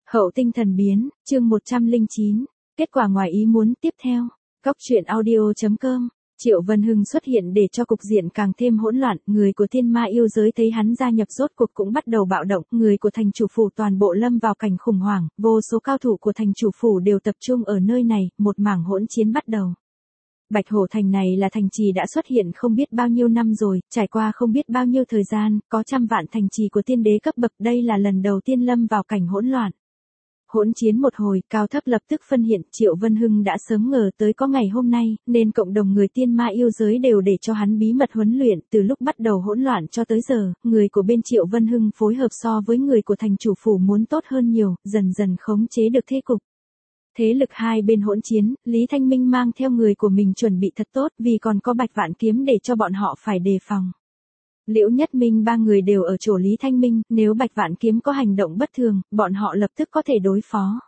Hậu tinh thần biến, chương 109, kết quả ngoài ý muốn tiếp theo. Cóc truyện audio.com. Triệu Vân Hưng xuất hiện để cho cục diện càng thêm hỗn loạn, người của thiên ma yêu giới thấy hắn gia nhập rốt cuộc cũng bắt đầu bạo động, người của thành chủ phủ toàn bộ lâm vào cảnh khủng hoảng, vô số cao thủ của thành chủ phủ đều tập trung ở nơi này, một mảng hỗn chiến bắt đầu. Bạch Hổ Thành này là thành trì đã xuất hiện không biết bao nhiêu năm rồi, trải qua không biết bao nhiêu thời gian, có trăm vạn thành trì của tiên đế cấp bậc, đây là lần đầu tiên lâm vào cảnh hỗn loạn. Hỗn chiến một hồi, cao thấp lập tức phân hiện, Triệu Vân Hưng đã sớm ngờ tới có ngày hôm nay, nên cộng đồng người tiên ma yêu giới đều để cho hắn bí mật huấn luyện, từ lúc bắt đầu hỗn loạn cho tới giờ, người của bên Triệu Vân Hưng phối hợp so với người của thành chủ phủ muốn tốt hơn nhiều, dần dần khống chế được thế cục. Thế lực hai bên hỗn chiến, Lý Thanh Minh mang theo người của mình chuẩn bị thật tốt vì còn có Bạch Vạn Kiếm để cho bọn họ phải đề phòng. Liễu Nhất Minh ba người đều ở chỗ Lý Thanh Minh, nếu Bạch Vạn Kiếm có hành động bất thường, bọn họ lập tức có thể đối phó.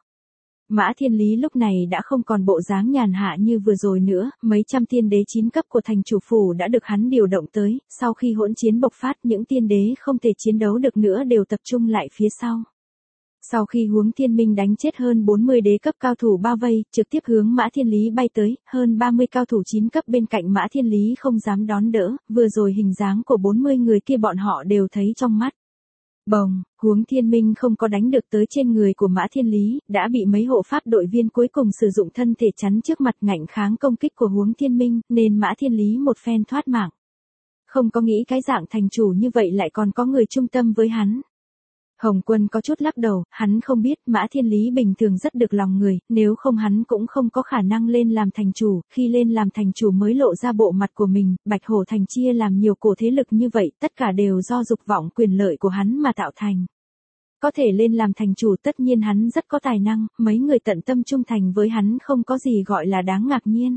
Mã Thiên Lý lúc này đã không còn bộ dáng nhàn hạ như vừa rồi nữa, mấy trăm tiên đế 9 cấp của thành chủ phủ đã được hắn điều động tới, sau khi hỗn chiến bộc phát những tiên đế không thể chiến đấu được nữa đều tập trung lại phía sau. Sau khi Huống Thiên Minh đánh chết hơn 40 đế cấp cao thủ bao vây, trực tiếp hướng Mã Thiên Lý bay tới, hơn 30 cao thủ 9 cấp bên cạnh Mã Thiên Lý không dám đón đỡ, vừa rồi hình dáng của 40 người kia bọn họ đều thấy trong mắt. Bồng, Huống Thiên Minh không có đánh được tới trên người của Mã Thiên Lý, đã bị mấy hộ pháp đội viên cuối cùng sử dụng thân thể chắn trước mặt ngạnh kháng công kích của Huống Thiên Minh, nên Mã Thiên Lý một phen thoát mạng. Không có nghĩ cái dạng thành chủ như vậy lại còn có người trung tâm với hắn. Hồng Quân có chút lắc đầu, hắn không biết Mã Thiên Lý bình thường rất được lòng người, nếu không hắn cũng không có khả năng lên làm thành chủ, khi lên làm thành chủ mới lộ ra bộ mặt của mình, Bạch Hổ Thành chia làm nhiều cổ thế lực như vậy, tất cả đều do dục vọng quyền lợi của hắn mà tạo thành. Có thể lên làm thành chủ tất nhiên hắn rất có tài năng, mấy người tận tâm trung thành với hắn không có gì gọi là đáng ngạc nhiên.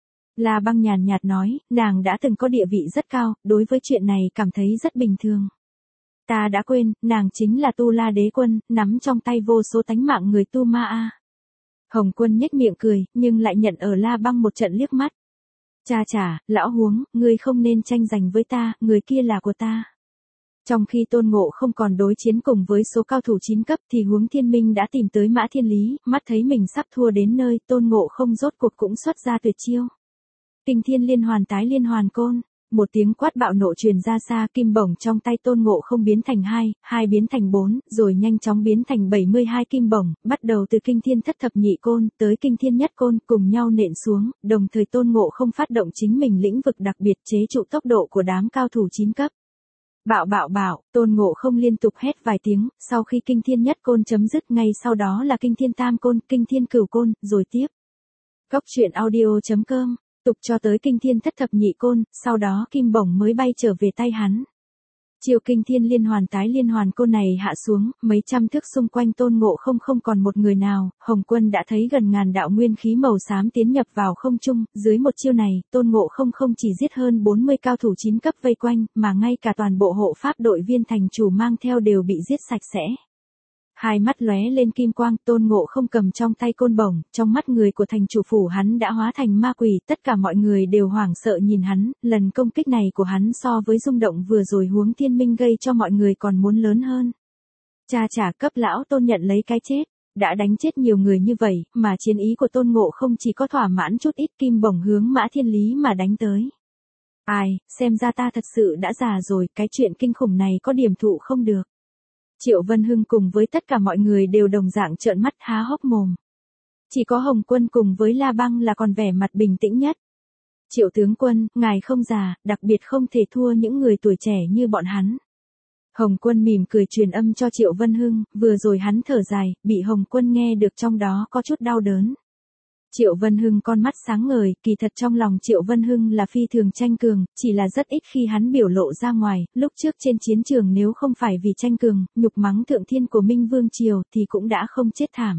La Băng nhàn nhạt nói, nàng đã từng có địa vị rất cao, đối với chuyện này cảm thấy rất bình thường. Ta đã quên, nàng chính là Tu La Đế Quân, nắm trong tay vô số tánh mạng người Tu Ma A. Hồng Quân nhếch miệng cười, nhưng lại nhận ở La Băng một trận liếc mắt. Cha chả, lão Huống, ngươi không nên tranh giành với ta, người kia là của ta. Trong khi Tôn Ngộ không còn đối chiến cùng với số cao thủ 9 cấp thì Huống Thiên Minh đã tìm tới Mã Thiên Lý, mắt thấy mình sắp thua đến nơi, Tôn Ngộ không rốt cuộc cũng xuất ra tuyệt chiêu. Kinh Thiên Liên Hoàn Tái Liên Hoàn Côn. Một tiếng quát bạo nộ truyền ra xa, kim bổng trong tay Tôn Ngộ không biến thành 2, 2 biến thành 4, rồi nhanh chóng biến thành 72 kim bổng, bắt đầu từ kinh thiên thất thập nhị côn, tới kinh thiên nhất côn, cùng nhau nện xuống, đồng thời Tôn Ngộ không phát động chính mình lĩnh vực đặc biệt chế trụ tốc độ của đám cao thủ 9 cấp. Bạo bạo bạo, Tôn Ngộ không liên tục hét vài tiếng, sau khi kinh thiên nhất côn chấm dứt ngay sau đó là kinh thiên tam côn, kinh thiên cửu côn, rồi tiếp. Cóc truyện audio.com. Tục cho tới kinh thiên thất thập nhị côn, sau đó kim bổng mới bay trở về tay hắn. Chiều kinh thiên liên hoàn tái liên hoàn côn này hạ xuống, mấy trăm thước xung quanh Tôn Ngộ không còn một người nào, Hồng Quân đã thấy gần ngàn đạo nguyên khí màu xám tiến nhập vào không trung, dưới một chiêu này, Tôn Ngộ không chỉ giết hơn 40 cao thủ 9 cấp vây quanh, mà ngay cả toàn bộ hộ pháp đội viên thành chủ mang theo đều bị giết sạch sẽ. Hai mắt lóe lên kim quang, Tôn Ngộ không cầm trong tay côn bổng, trong mắt người của thành chủ phủ hắn đã hóa thành ma quỷ, tất cả mọi người đều hoảng sợ nhìn hắn, lần công kích này của hắn so với rung động vừa rồi Huống Thiên Minh gây cho mọi người còn muốn lớn hơn. Cha chả, cấp lão Tôn nhận lấy cái chết, đã đánh chết nhiều người như vậy, mà chiến ý của Tôn Ngộ không chỉ có thỏa mãn chút ít, kim bổng hướng Mã Thiên Lý mà đánh tới. Ai, xem ra ta thật sự đã già rồi, cái chuyện kinh khủng này có điểm thụ không được. Triệu Vân Hưng cùng với tất cả mọi người đều đồng dạng trợn mắt há hốc mồm. Chỉ có Hồng Quân cùng với La Băng là còn vẻ mặt bình tĩnh nhất. Triệu tướng quân, ngài không già, đặc biệt không thể thua những người tuổi trẻ như bọn hắn. Hồng Quân mỉm cười truyền âm cho Triệu Vân Hưng, vừa rồi hắn thở dài, bị Hồng Quân nghe được trong đó có chút đau đớn. Triệu Vân Hưng con mắt sáng ngời, kỳ thật trong lòng Triệu Vân Hưng là phi thường tranh cường, chỉ là rất ít khi hắn biểu lộ ra ngoài, lúc trước trên chiến trường nếu không phải vì tranh cường, nhục mắng thượng thiên của Minh Vương Triều thì cũng đã không chết thảm.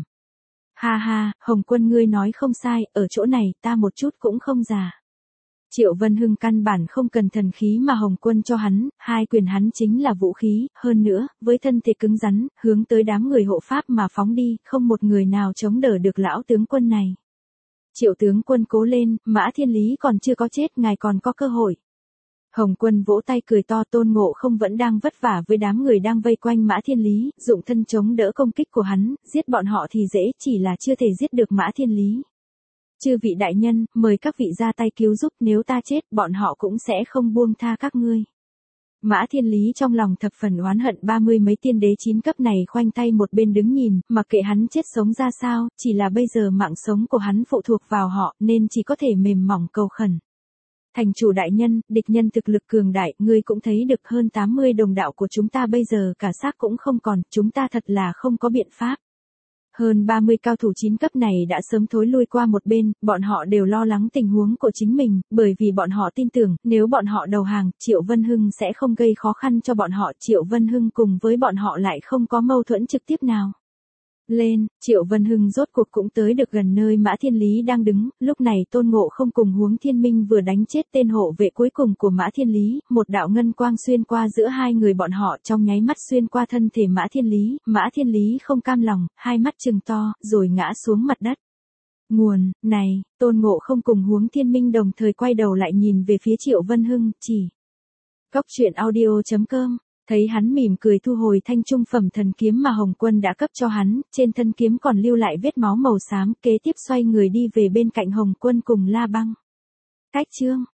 Ha ha, Hồng Quân ngươi nói không sai, ở chỗ này ta một chút cũng không già. Triệu Vân Hưng căn bản không cần thần khí mà Hồng Quân cho hắn, hai quyền hắn chính là vũ khí, hơn nữa, với thân thể cứng rắn, hướng tới đám người hộ pháp mà phóng đi, không một người nào chống đỡ được lão tướng quân này. Triệu tướng quân cố lên, Mã Thiên Lý còn chưa có chết, ngài còn có cơ hội. Hồng Quân vỗ tay cười to, Tôn Ngộ Không vẫn đang vất vả với đám người đang vây quanh Mã Thiên Lý, dụng thân chống đỡ công kích của hắn, giết bọn họ thì dễ, chỉ là chưa thể giết được Mã Thiên Lý. Chư vị đại nhân, mời các vị ra tay cứu giúp, nếu ta chết, bọn họ cũng sẽ không buông tha các ngươi. Mã Thiên Lý trong lòng thập phần oán hận 30 mấy tiên đế 9 cấp này khoanh tay một bên đứng nhìn, mặc kệ hắn chết sống ra sao, chỉ là bây giờ mạng sống của hắn phụ thuộc vào họ, nên chỉ có thể mềm mỏng cầu khẩn. Thành chủ đại nhân, địch nhân thực lực cường đại, ngươi cũng thấy được, hơn 80 đồng đạo của chúng ta bây giờ cả xác cũng không còn, chúng ta thật là không có biện pháp. Hơn 30 cao thủ 9 cấp này đã sớm thối lui qua một bên, bọn họ đều lo lắng tình huống của chính mình, bởi vì bọn họ tin tưởng, nếu bọn họ đầu hàng, Triệu Vân Hưng sẽ không gây khó khăn cho bọn họ, Triệu Vân Hưng cùng với bọn họ lại không có mâu thuẫn trực tiếp nào. Lên, Triệu Vân Hưng rốt cuộc cũng tới được gần nơi Mã Thiên Lý đang đứng, lúc này Tôn Ngộ Không cùng Huống Thiên Minh vừa đánh chết tên hộ vệ cuối cùng của Mã Thiên Lý, một đạo ngân quang xuyên qua giữa hai người bọn họ, trong nháy mắt xuyên qua thân thể Mã Thiên Lý không cam lòng, hai mắt trừng to, rồi ngã xuống mặt đất. Nguồn, này, Tôn Ngộ Không cùng Huống Thiên Minh đồng thời quay đầu lại nhìn về phía Triệu Vân Hưng, chỉ. Cóc truyện audio.com. Thấy hắn mỉm cười thu hồi thanh trung phẩm thần kiếm mà Hồng Quân đã cấp cho hắn, trên thân kiếm còn lưu lại vết máu màu xám, kế tiếp xoay người đi về bên cạnh Hồng Quân cùng La Băng. Cách chương